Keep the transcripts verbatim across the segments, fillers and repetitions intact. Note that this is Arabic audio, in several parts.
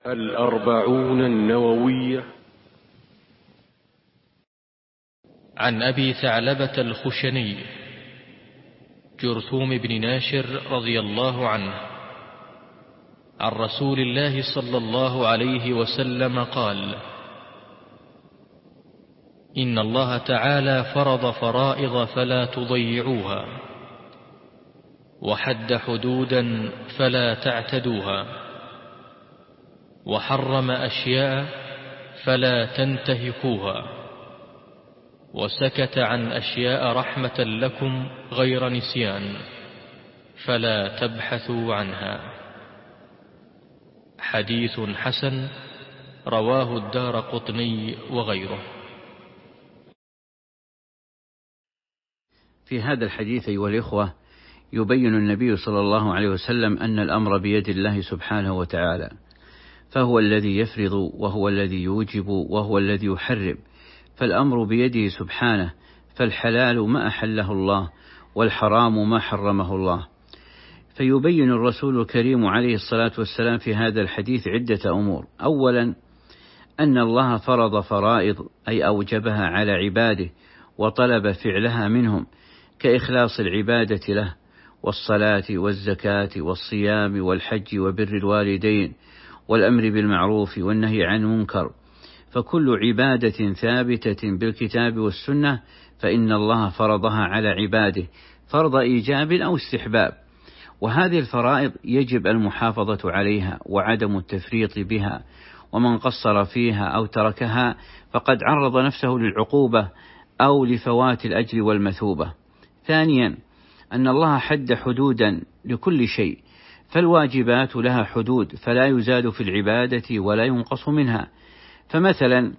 الأربعون النووية. عن أبي ثعلبة الخشني جرثوم بن ناشر رضي الله عنه عن رسول الله صلى الله عليه وسلم قال: إن الله تعالى فرض فرائض فلا تضيعوها، وحد حدودا فلا تعتدوها، وحرم أشياء فلا تنتهكوها، وسكت عن أشياء رحمة لكم غير نسيان فلا تبحثوا عنها. حديث حسن رواه الدارقطني وغيره. في هذا الحديث أيها الإخوة يبين النبي صلى الله عليه وسلم أن الأمر بيد الله سبحانه وتعالى، فهو الذي يفرض وهو الذي يوجب وهو الذي يحرم، فالأمر بيده سبحانه، فالحلال ما أحله الله والحرام ما حرمه الله. فيبين الرسول الكريم عليه الصلاة والسلام في هذا الحديث عدة أمور. أولا أن الله فرض فرائض أي أوجبها على عباده وطلب فعلها منهم، كإخلاص العبادة له، والصلاة والزكاة والصيام والحج وبر الوالدين والأمر بالمعروف والنهي عن المنكر، فكل عبادة ثابتة بالكتاب والسنة فإن الله فرضها على عباده فرض إيجاب أو استحباب، وهذه الفرائض يجب المحافظة عليها وعدم التفريط بها، ومن قصر فيها أو تركها فقد عرض نفسه للعقوبة أو لفوات الأجر والمثوبة. ثانيا أن الله حد حدودا لكل شيء، فالواجبات لها حدود فلا يزاد في العبادة ولا ينقص منها، فمثلا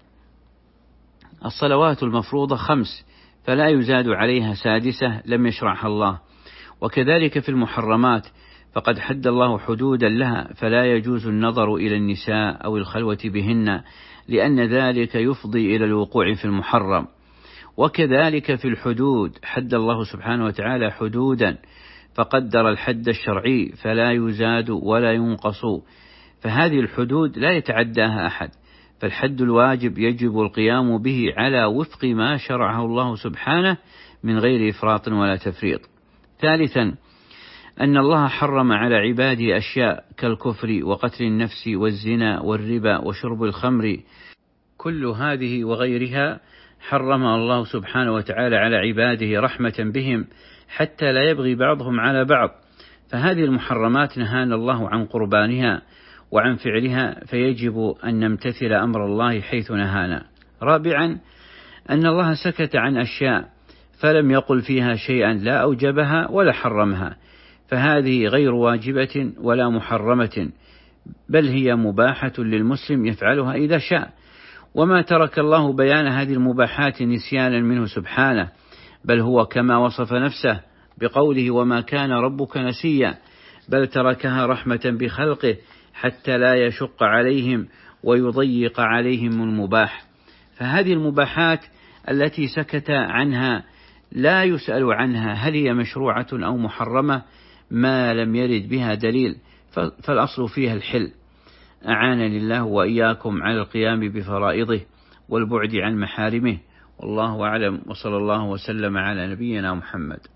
الصلوات المفروضة خمس فلا يزاد عليها سادسة لم يشرعها الله، وكذلك في المحرمات فقد حد الله حدودا لها فلا يجوز النظر إلى النساء أو الخلوة بهن، لأن ذلك يفضي إلى الوقوع في المحرم. وكذلك في الحدود حد الله سبحانه وتعالى حدودا فقدر الحد الشرعي فلا يزاد ولا ينقص، فهذه الحدود لا يتعداها أحد، فالحد الواجب يجب القيام به على وفق ما شرعه الله سبحانه من غير إفراط ولا تفريط. ثالثا أن الله حرم على عباده أشياء كالكفر وقتل النفس والزنا والربا وشرب الخمر، كل هذه وغيرها حرمها الله سبحانه وتعالى على عباده رحمة بهم حتى لا يبغي بعضهم على بعض، فهذه المحرمات نهانا الله عن قربانها وعن فعلها، فيجب أن نمتثل أمر الله حيث نهانا. رابعا أن الله سكت عن أشياء فلم يقل فيها شيئا لا أوجبها ولا حرمها، فهذه غير واجبة ولا محرمة، بل هي مباحة للمسلم يفعلها إذا شاء، وما ترك الله بيان هذه المباحات نسيانا منه سبحانه، بل هو كما وصف نفسه بقوله: وما كان ربك نسيا، بل تركها رحمة بخلقه حتى لا يشق عليهم ويضيق عليهم المباح. فهذه المباحات التي سكت عنها لا يسأل عنها هل هي مشروعة أو محرمة ما لم يرد بها دليل، فالأصل فيها الحل. أعانني الله وإياكم على القيام بفرائضه والبعد عن محارمه، والله أعلم، وصلى الله وسلم على نبينا محمد.